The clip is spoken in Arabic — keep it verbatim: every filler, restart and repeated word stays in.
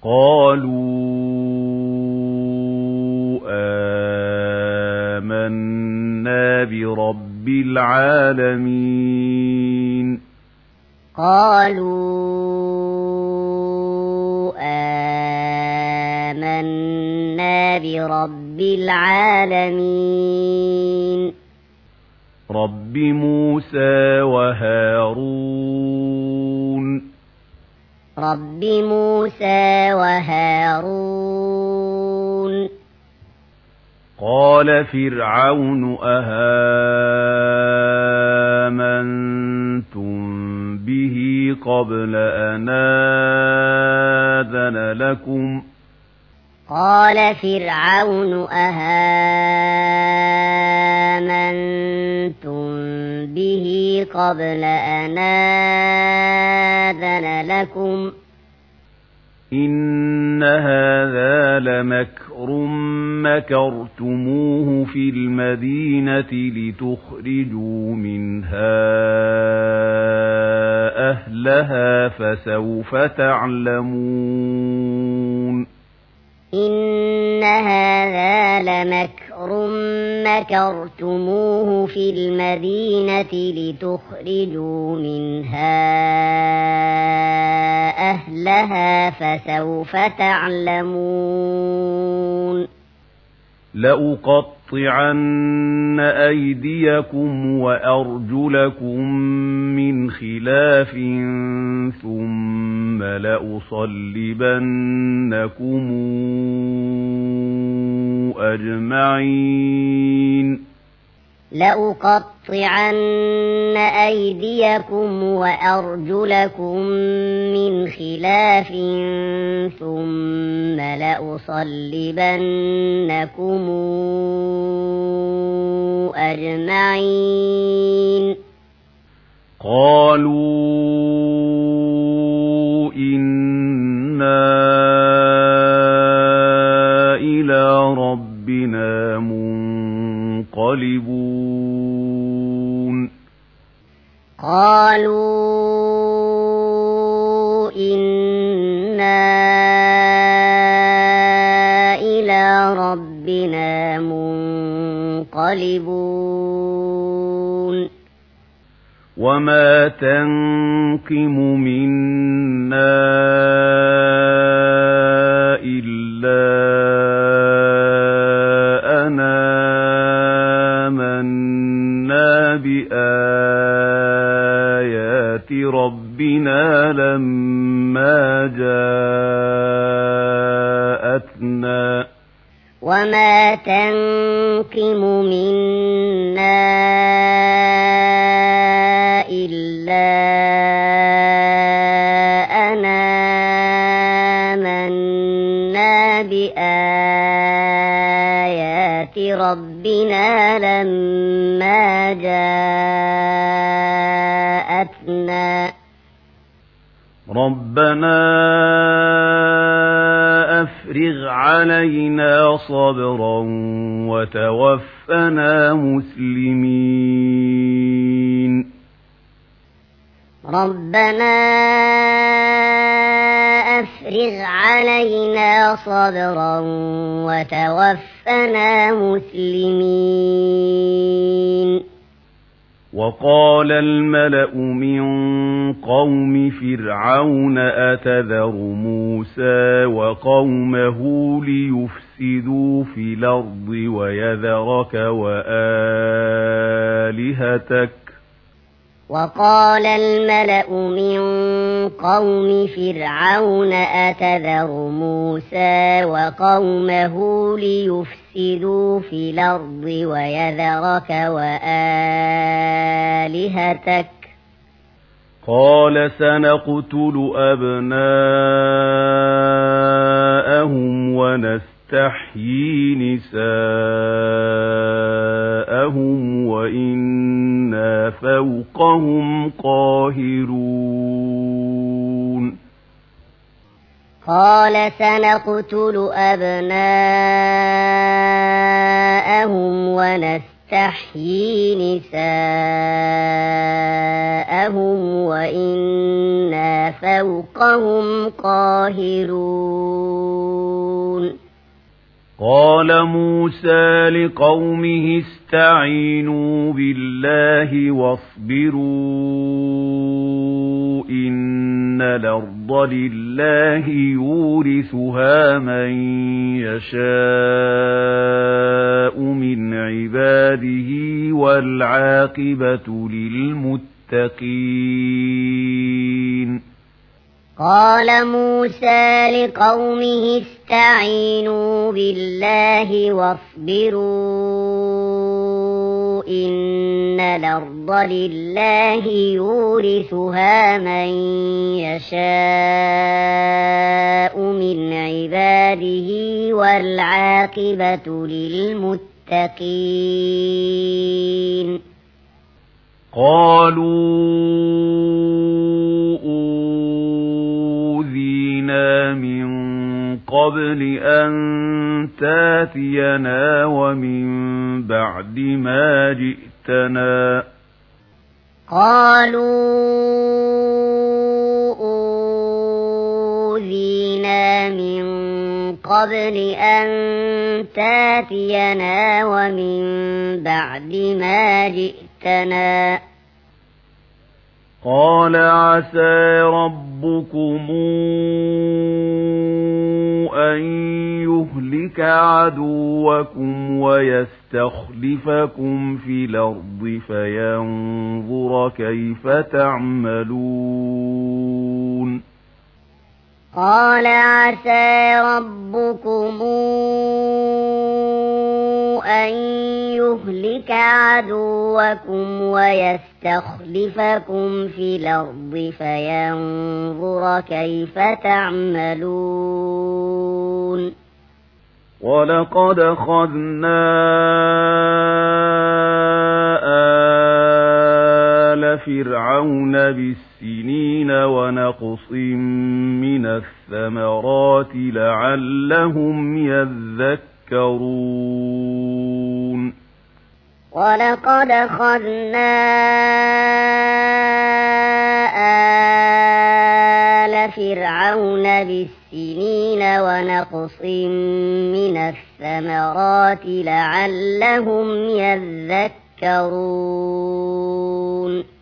قالوا آمنا برب العالمين قالوا آمنا برب العالمين رب موسى وهارون رب موسى وهارون قال فرعون أهامنتم به قبل أن آذن لكم قال فرعون أهامنتم به قبل أن آذن لكم إن هذا لمكر مكرتموه في المدينة لتخرجوا منها أهلها فسوف تعلمون إن هذا لمكر مكرتموه في المدينة لتخرجوا منها أهلها فسوف تعلمون لأقطعن أيديكم وأرجلكم من خلاف ثم لأصلبنكم أجمعين لأقطعن أيديكم وأرجلكم من خلاف ثم لأصلبنكم أجمعين قالوا إنا إلى ربنا منقلبون قالوا إنا إلى ربنا منقلبون وما تنقم منا إلا أن آمنا بآيات ربنا لما جاءتنا وما تنقم منا إلا أن آمنا بآيات ربنا لما جاءتنا ربنا أفرغ علينا صبرا وتوفنا مسلمين ربنا أفرغ علينا صبرا وتوفنا مسلمين وقال الملأ من قوم فرعون أتذر موسى وقومه ليفسدوا في الأرض ويذرك وآلهتك وقال الملأ من قوم فرعون أتذر موسى وقومه ليفسدوا في الأرض ويذرك وآلهتك قال سنقتل أبناءهم ونستحيي نساءهم وإنا فوقهم قاهرون قال سنقتل أبناءهم ونستحيي ونستحيي نساءهم وإنا فوقهم قاهرون قال موسى لقومه استعينوا بالله واصبروا إن الأرض لله يورثها من يشاء من عباده والعاقبة للمتقين قال موسى لقومه استعينوا بالله واصبروا إن الأرض لله يورثها من يشاء من عباده والعاقبة للمتقين قالوا أوذينا من قبل أن تاتينا ومن بعد ما جئتنا قالوا أوذينا من قبل أن تاتينا ومن بعد ما جئتنا قال عسى ربكم أن يهلك عدوكم ويستخلفكم في الأرض فينظر كيف تعملون قال عسى ربكم أن يهلك عدوكم ويستخلفكم في الأرض فينظر كيف تعملون ولقد أخذنا آل فرعون بالسنين ونقص من الثمرات لعلهم يذكرون ولقد أخذنا آل فرعون بالسنين ونقص من الثمرات لعلهم يذكرون